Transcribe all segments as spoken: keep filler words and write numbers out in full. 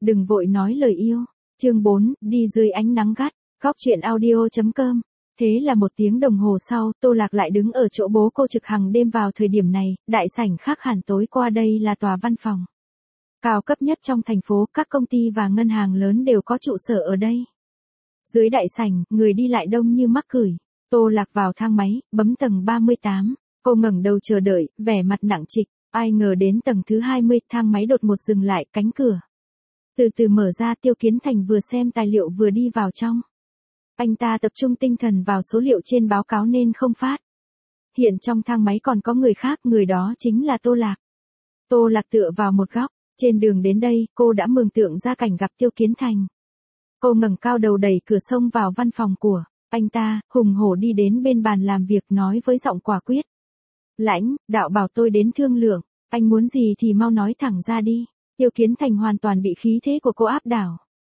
đừng vội nói lời yêu. Chương bốn, đi dưới ánh nắng gắt. Góc truyện audio chấm com. Thế là một tiếng đồng hồ sau, Tô Lạc lại đứng ở chỗ bố cô trực hàng đêm vào thời điểm này, đại sảnh khác hẳn tối qua đây là tòa văn phòng cao cấp nhất trong thành phố, các công ty và ngân hàng lớn đều có trụ sở ở đây. Dưới đại sảnh, người đi lại đông như mắc cửi. Tô Lạc vào thang máy, bấm tầng ba mươi tám. Cô ngẩng đầu chờ đợi, vẻ mặt nặng trịch. Ai ngờ đến tầng thứ hai mươi, thang máy đột một dừng lại, cánh cửa từ từ mở ra. Tiêu Kiến Thành vừa xem tài liệu vừa đi vào trong. Anh ta tập trung tinh thần vào số liệu trên báo cáo nên không phát hiện trong thang máy còn có người khác, người đó chính là Tô Lạc. Tô Lạc tựa vào một góc. Trên đường đến đây, cô đã mường tượng ra cảnh gặp Tiêu Kiến Thành. Cô ngẩng cao đầu đẩy cửa xông vào văn phòng của anh ta, hùng hổ đi đến bên bàn làm việc nói với giọng quả quyết. Lãnh đạo bảo tôi đến thương lượng, anh muốn gì thì mau nói thẳng ra đi. Tiêu Kiến Thành hoàn toàn bị khí thế của cô áp đảo.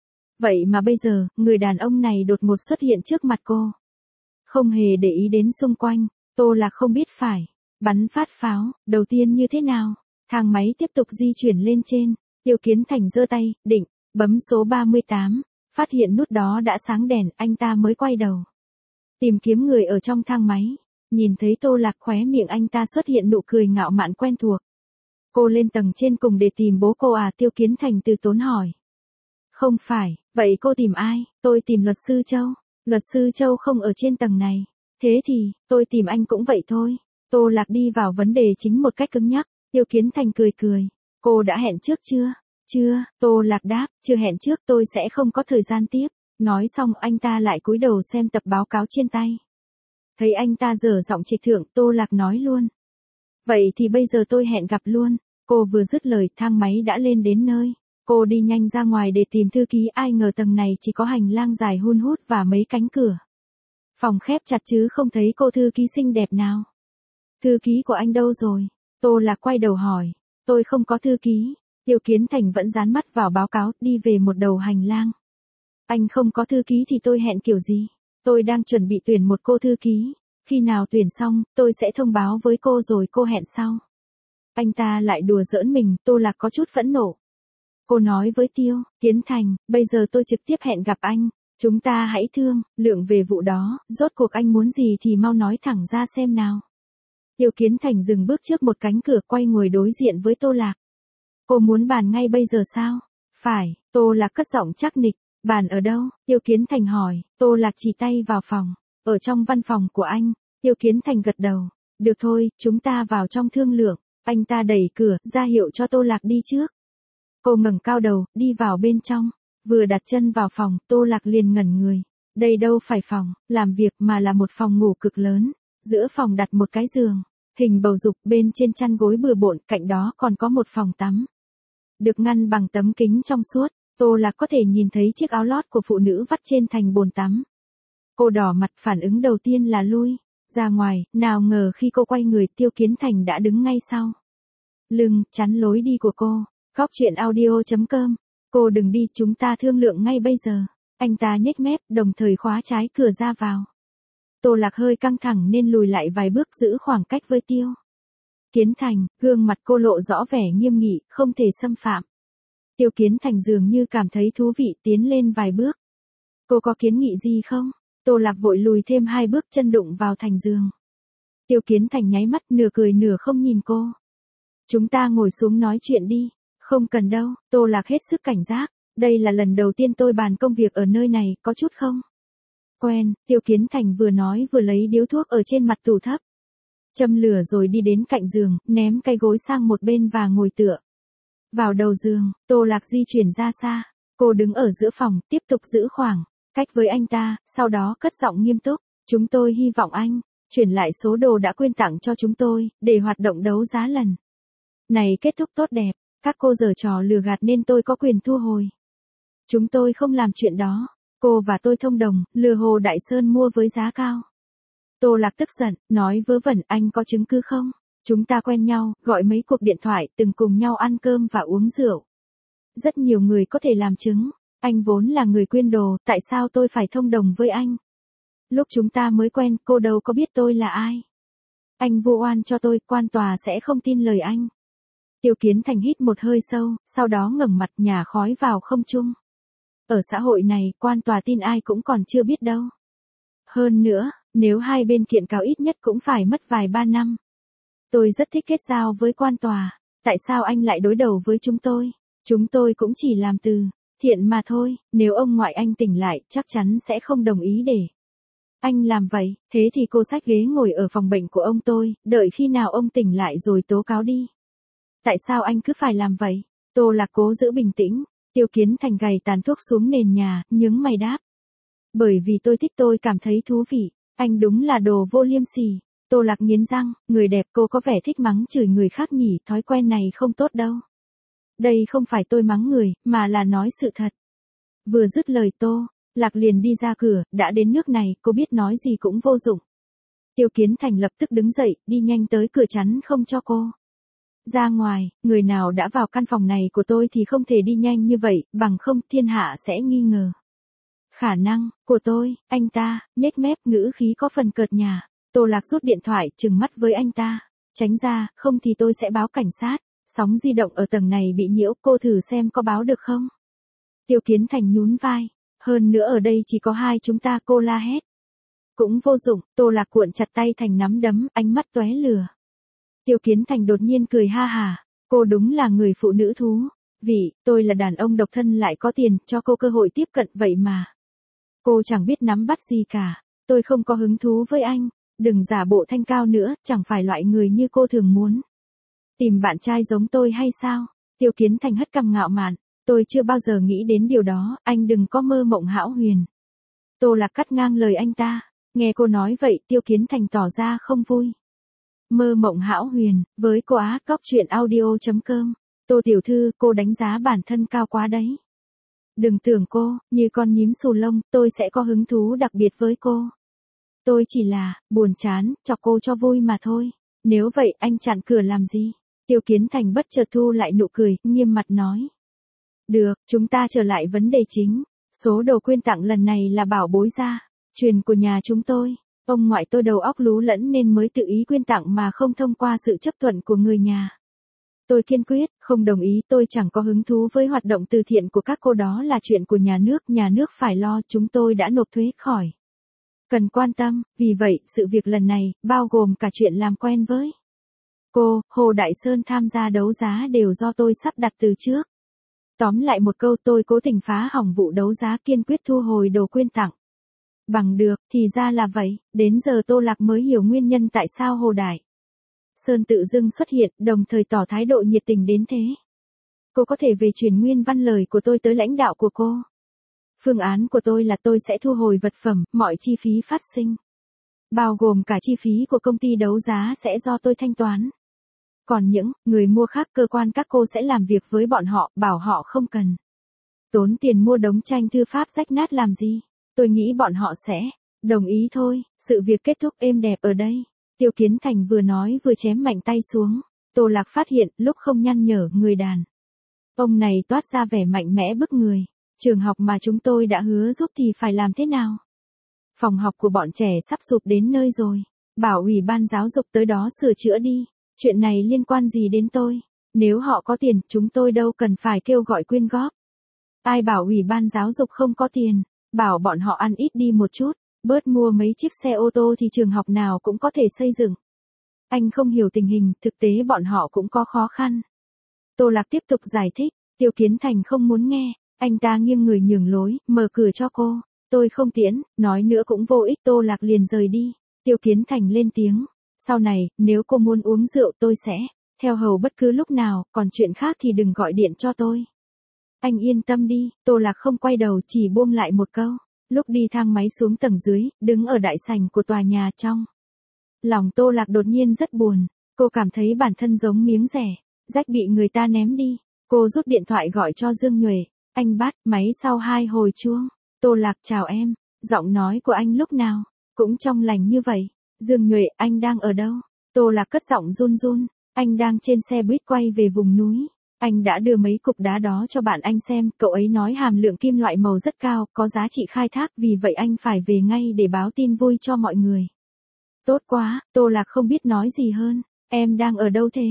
Vậy mà bây giờ, người đàn ông này đột ngột xuất hiện trước mặt cô. Không hề để ý đến xung quanh, Tô Lạc không biết phải bắn phát pháo, đầu tiên như thế nào. Thang máy tiếp tục di chuyển lên trên, Tiêu Kiến Thành giơ tay, định bấm số ba mươi tám, phát hiện nút đó đã sáng đèn, anh ta mới quay đầu tìm kiếm người ở trong thang máy. Nhìn thấy Tô Lạc, khóe miệng anh ta xuất hiện nụ cười ngạo mạn quen thuộc. Cô lên tầng trên cùng để tìm bố cô à? Tiêu Kiến Thành từ tốn hỏi. Không phải, vậy cô tìm ai? Tôi tìm luật sư Châu. Luật sư Châu không ở trên tầng này. Thế thì, tôi tìm anh cũng vậy thôi. Tô Lạc đi vào vấn đề chính một cách cứng nhắc. Tiêu Kiến Thành cười cười. Cô đã hẹn trước chưa? Chưa, Tô Lạc đáp, chưa hẹn trước, tôi sẽ không có thời gian tiếp. Nói xong anh ta lại cúi đầu xem tập báo cáo trên tay. Thấy anh ta dở giọng trịch thượng, Tô Lạc nói luôn. Vậy thì bây giờ tôi hẹn gặp luôn. Cô vừa dứt lời, thang máy đã lên đến nơi. Cô đi nhanh ra ngoài để tìm thư ký, ai ngờ tầng này chỉ có hành lang dài hun hút và mấy cánh cửa phòng khép chặt chứ không thấy cô thư ký xinh đẹp nào. Thư ký của anh đâu rồi? Tô Lạc quay đầu hỏi. Tôi không có thư ký. Tiêu Kiến Thành vẫn dán mắt vào báo cáo, đi về một đầu hành lang. Anh không có thư ký thì tôi hẹn kiểu gì? Tôi đang chuẩn bị tuyển một cô thư ký. Khi nào tuyển xong, tôi sẽ thông báo với cô rồi cô hẹn sau. Anh ta lại đùa giỡn mình. Tô Lạc có chút phẫn nộ. Cô nói với Tiêu Kiến Thành, bây giờ tôi trực tiếp hẹn gặp anh. Chúng ta hãy thương lượng về vụ đó, rốt cuộc anh muốn gì thì mau nói thẳng ra xem nào. Tiêu Kiến Thành dừng bước trước một cánh cửa, quay ngồi đối diện với Tô Lạc. Cô muốn bàn ngay bây giờ sao? Phải, Tô Lạc cất giọng chắc nịch. Bàn ở đâu? Tiêu Kiến Thành hỏi. Tô Lạc chỉ tay vào phòng. Ở trong văn phòng của anh. Tiêu Kiến Thành gật đầu. Được thôi, chúng ta vào trong thương lượng. Anh ta đẩy cửa, ra hiệu cho Tô Lạc đi trước. Cô ngẩng cao đầu, đi vào bên trong. Vừa đặt chân vào phòng, Tô Lạc liền ngẩn người. Đây đâu phải phòng làm việc mà là một phòng ngủ cực lớn. Giữa phòng đặt một cái giường hình bầu dục, bên trên chăn gối bừa bộn, cạnh đó còn có một phòng tắm được ngăn bằng tấm kính trong suốt. Tô Lạc có thể nhìn thấy chiếc áo lót của phụ nữ vắt trên thành bồn tắm. Cô đỏ mặt, phản ứng đầu tiên là lui ra ngoài, nào ngờ khi cô quay người, Tiêu Kiến Thành đã đứng ngay sau lưng, chắn lối đi của cô. Góc truyện audio chấm com. Cô đừng đi, chúng ta thương lượng ngay bây giờ. Anh ta nhếch mép, đồng thời khóa trái cửa ra vào. Tô Lạc hơi căng thẳng nên lùi lại vài bước, giữ khoảng cách với Tiêu Kiến Thành. Gương mặt cô lộ rõ vẻ nghiêm nghị, không thể xâm phạm. Tiêu Kiến Thành dường như cảm thấy thú vị, tiến lên vài bước. Cô có kiến nghị gì không? Tô Lạc vội lùi thêm hai bước, chân đụng vào thành giường. Tiêu Kiến Thành nháy mắt, nửa cười nửa không nhìn cô. Chúng ta ngồi xuống nói chuyện đi. Không cần đâu. Tô Lạc hết sức cảnh giác. Đây là lần đầu tiên tôi bàn công việc ở nơi này, có chút không quen. Tiêu Kiến Thành vừa nói vừa lấy điếu thuốc ở trên mặt tủ thấp, châm lửa rồi đi đến cạnh giường, ném cái gối sang một bên và ngồi tựa vào đầu giường. Tô Lạc di chuyển ra xa. Cô đứng ở giữa phòng, tiếp tục giữ khoảng cách với anh ta, sau đó cất giọng nghiêm túc. Chúng tôi hy vọng anh chuyển lại số đồ đã quyên tặng cho chúng tôi, để hoạt động đấu giá lần này kết thúc tốt đẹp. Các cô giở trò lừa gạt nên tôi có quyền thu hồi. Chúng tôi không làm chuyện đó. Cô và tôi thông đồng, lừa Hồ Đại Sơn mua với giá cao. Tô Lạc tức giận, nói vớ vẩn, anh có chứng cứ không? Chúng ta quen nhau, gọi mấy cuộc điện thoại, từng cùng nhau ăn cơm và uống rượu. Rất nhiều người có thể làm chứng. Anh vốn là người quyên đồ, tại sao tôi phải thông đồng với anh? Lúc chúng ta mới quen, cô đâu có biết tôi là ai. Anh vu oan cho tôi, quan tòa sẽ không tin lời anh. Tiêu Kiến Thành hít một hơi sâu, sau đó ngẩng mặt nhả khói vào không trung. Ở xã hội này, quan tòa tin ai cũng còn chưa biết đâu. Hơn nữa, nếu hai bên kiện cáo ít nhất cũng phải mất vài ba năm. Tôi rất thích kết giao với quan tòa, tại sao anh lại đối đầu với chúng tôi? Chúng tôi cũng chỉ làm từ thiện mà thôi, nếu ông ngoại anh tỉnh lại, chắc chắn sẽ không đồng ý để anh làm vậy, thế thì cô xách ghế ngồi ở phòng bệnh của ông tôi, đợi khi nào ông tỉnh lại rồi tố cáo đi. Tại sao anh cứ phải làm vậy? Tô Lạc cố giữ bình tĩnh, Tiêu Kiến Thành gầy tàn thuốc xuống nền nhà, nhướng mày đáp. Bởi vì tôi thích, tôi cảm thấy thú vị, anh đúng là đồ vô liêm sỉ. Tô Lạc nghiến răng, người đẹp cô có vẻ thích mắng chửi người khác nhỉ, thói quen này không tốt đâu. Đây không phải tôi mắng người, mà là nói sự thật. Vừa dứt lời Tô Lạc liền đi ra cửa, đã đến nước này, cô biết nói gì cũng vô dụng. Tiêu Kiến Thành lập tức đứng dậy, đi nhanh tới cửa chắn không cho cô ra ngoài, người nào đã vào căn phòng này của tôi thì không thể đi nhanh như vậy, bằng không thiên hạ sẽ nghi ngờ. Khả năng của tôi, anh ta, nhếch mép, ngữ khí có phần cợt nhả. Tô Lạc rút điện thoại, trừng mắt với anh ta. Tránh ra, không thì tôi sẽ báo cảnh sát. Sóng di động ở tầng này bị nhiễu, cô thử xem có báo được không? Tiêu Kiến Thành nhún vai. Hơn nữa ở đây chỉ có hai chúng ta, cô la hét. Cũng vô dụng, Tô Lạc cuộn chặt tay thành nắm đấm, ánh mắt tóe lửa. Tiêu Kiến Thành đột nhiên cười ha hả. Cô đúng là người phụ nữ thú. Vì, tôi là đàn ông độc thân lại có tiền, cho cô cơ hội tiếp cận vậy mà. Cô chẳng biết nắm bắt gì cả. Tôi không có hứng thú với anh. Đừng giả bộ thanh cao nữa, chẳng phải loại người như cô thường muốn. Tìm bạn trai giống tôi hay sao? Tiêu Kiến Thành hất cằm ngạo mạn. Tôi chưa bao giờ nghĩ đến điều đó, anh đừng có mơ mộng hão huyền. Tô Lạc cắt ngang lời anh ta. Nghe cô nói vậy, Tiêu Kiến Thành tỏ ra không vui. Mơ mộng hão huyền, với cô á, cóc truyện audio chấm com. Tô tiểu thư, cô đánh giá bản thân cao quá đấy. Đừng tưởng cô, như con nhím xù lông, tôi sẽ có hứng thú đặc biệt với cô. Tôi chỉ là, buồn chán, chọc cô cho vui mà thôi. Nếu vậy, anh chặn cửa làm gì? Tiêu Kiến Thành bất chợt thu lại nụ cười, nghiêm mặt nói. Được, chúng ta trở lại vấn đề chính. Số đồ quyên tặng lần này là bảo bối gia truyền của nhà chúng tôi. Ông ngoại tôi đầu óc lú lẫn nên mới tự ý quyên tặng mà không thông qua sự chấp thuận của người nhà. Tôi kiên quyết, không đồng ý, tôi chẳng có hứng thú với hoạt động từ thiện của các cô, đó là chuyện của nhà nước, nhà nước phải lo, chúng tôi đã nộp thuế khỏi. Cần quan tâm, vì vậy, sự việc lần này, bao gồm cả chuyện làm quen với cô, Hồ Đại Sơn tham gia đấu giá đều do tôi sắp đặt từ trước. Tóm lại một câu, tôi cố tình phá hỏng vụ đấu giá, kiên quyết thu hồi đồ quyên tặng. Bằng được, thì ra là vậy, đến giờ Tô Lạc mới hiểu nguyên nhân tại sao Hồ Đại Sơn tự dưng xuất hiện, đồng thời tỏ thái độ nhiệt tình đến thế. Cô có thể về truyền nguyên văn lời của tôi tới lãnh đạo của cô. Phương án của tôi là tôi sẽ thu hồi vật phẩm, mọi chi phí phát sinh. Bao gồm cả chi phí của công ty đấu giá sẽ do tôi thanh toán. Còn những người mua khác, cơ quan các cô sẽ làm việc với bọn họ, bảo họ không cần tốn tiền mua đống tranh thư pháp rách nát làm gì. Tôi nghĩ bọn họ sẽ đồng ý thôi, sự việc kết thúc êm đẹp ở đây. Tiêu Kiến Thành vừa nói vừa chém mạnh tay xuống. Tô Lạc phát hiện, lúc không nhăn nhở, người đàn ông này toát ra vẻ mạnh mẽ bức người. Trường học mà chúng tôi đã hứa giúp thì phải làm thế nào? Phòng học của bọn trẻ sắp sụp đến nơi rồi. Bảo ủy ban giáo dục tới đó sửa chữa đi. Chuyện này liên quan gì đến tôi? Nếu họ có tiền, chúng tôi đâu cần phải kêu gọi quyên góp. Ai bảo ủy ban giáo dục không có tiền? Bảo bọn họ ăn ít đi một chút, bớt mua mấy chiếc xe ô tô thì trường học nào cũng có thể xây dựng. Anh không hiểu tình hình, thực tế bọn họ cũng có khó khăn. Tô Lạc tiếp tục giải thích, Tiêu Kiến Thành không muốn nghe, anh ta nghiêng người nhường lối, mở cửa cho cô. Tôi không tiễn, nói nữa cũng vô ích. Tô Lạc liền rời đi. Tiêu Kiến Thành lên tiếng, sau này, nếu cô muốn uống rượu tôi sẽ theo hầu bất cứ lúc nào, còn chuyện khác thì đừng gọi điện cho tôi. Anh yên tâm đi. Tô Lạc không quay đầu, chỉ buông lại một câu. Lúc đi thang máy xuống tầng dưới, đứng ở đại sảnh của tòa nhà, trong lòng Tô Lạc đột nhiên rất buồn. Cô cảm thấy bản thân giống miếng rẻ rách bị người ta ném đi. Cô rút điện thoại gọi cho Dương Nhuệ. Anh bắt máy sau hai hồi chuông. Tô Lạc, chào em. Giọng nói của anh lúc nào cũng trong lành như vậy. Dương Nhuệ, anh đang ở đâu? Tô Lạc cất giọng run run. Anh đang trên xe buýt quay về vùng núi. Anh đã đưa mấy cục đá đó cho bạn anh xem, cậu ấy nói hàm lượng kim loại màu rất cao, có giá trị khai thác, vì vậy anh phải về ngay để báo tin vui cho mọi người. Tốt quá, Tô Lạc không biết nói gì hơn. Em đang ở đâu thế?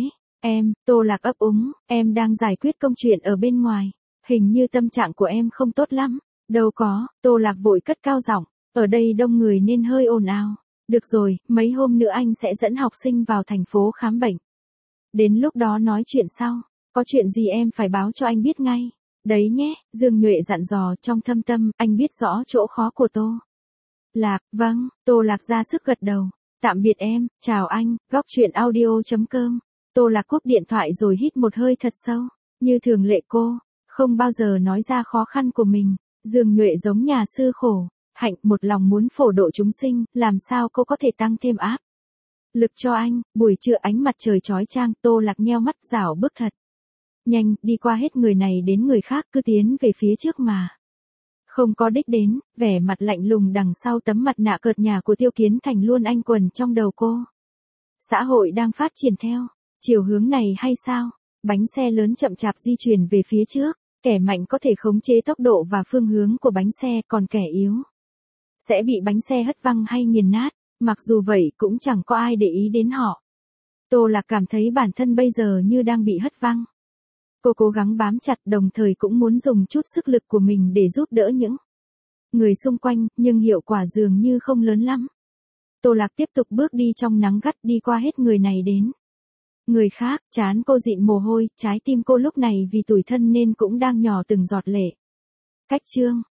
Em, Tô Lạc ấp úng, em đang giải quyết công chuyện ở bên ngoài. Hình như tâm trạng của em không tốt lắm. Đâu có, Tô Lạc vội cất cao giọng, ở đây đông người nên hơi ồn ào. Được rồi, mấy hôm nữa anh sẽ dẫn học sinh vào thành phố khám bệnh. Đến lúc đó nói chuyện sau, có chuyện gì em phải báo cho anh biết ngay. Đấy nhé, Dương Nhuệ dặn dò trong thâm tâm, anh biết rõ chỗ khó của Tô Lạc, vâng, Tô Lạc ra sức gật đầu. Tạm biệt em, chào anh, góc truyện audio.com. Tô Lạc cúp điện thoại rồi hít một hơi thật sâu, như thường lệ cô, không bao giờ nói ra khó khăn của mình. Dương Nhuệ giống nhà sư khổ, hạnh một lòng muốn phổ độ chúng sinh, làm sao cô có thể tăng thêm áp lực cho anh. Buổi trưa ánh mặt trời chói chang, Tô Lạc nheo mắt rảo bước thật nhanh, đi qua hết người này đến người khác, cứ tiến về phía trước mà không có đích đến, vẻ mặt lạnh lùng đằng sau tấm mặt nạ cợt nhả của Tiêu Kiến Thành luôn anh quần trong đầu cô. Xã hội đang phát triển theo chiều hướng này hay sao? Bánh xe lớn chậm chạp di chuyển về phía trước, kẻ mạnh có thể khống chế tốc độ và phương hướng của bánh xe, còn kẻ yếu sẽ bị bánh xe hất văng hay nghiền nát, mặc dù vậy cũng chẳng có ai để ý đến họ. Tô Lạc cảm thấy bản thân bây giờ như đang bị hất văng. Cô cố gắng bám chặt, đồng thời cũng muốn dùng chút sức lực của mình để giúp đỡ những người xung quanh, nhưng hiệu quả dường như không lớn lắm. Tô Lạc tiếp tục bước đi trong nắng gắt, đi qua hết người này đến người khác, trán cô dịn mồ hôi, trái tim cô lúc này vì tủi thân nên cũng đang nhỏ từng giọt lệ. Cách chương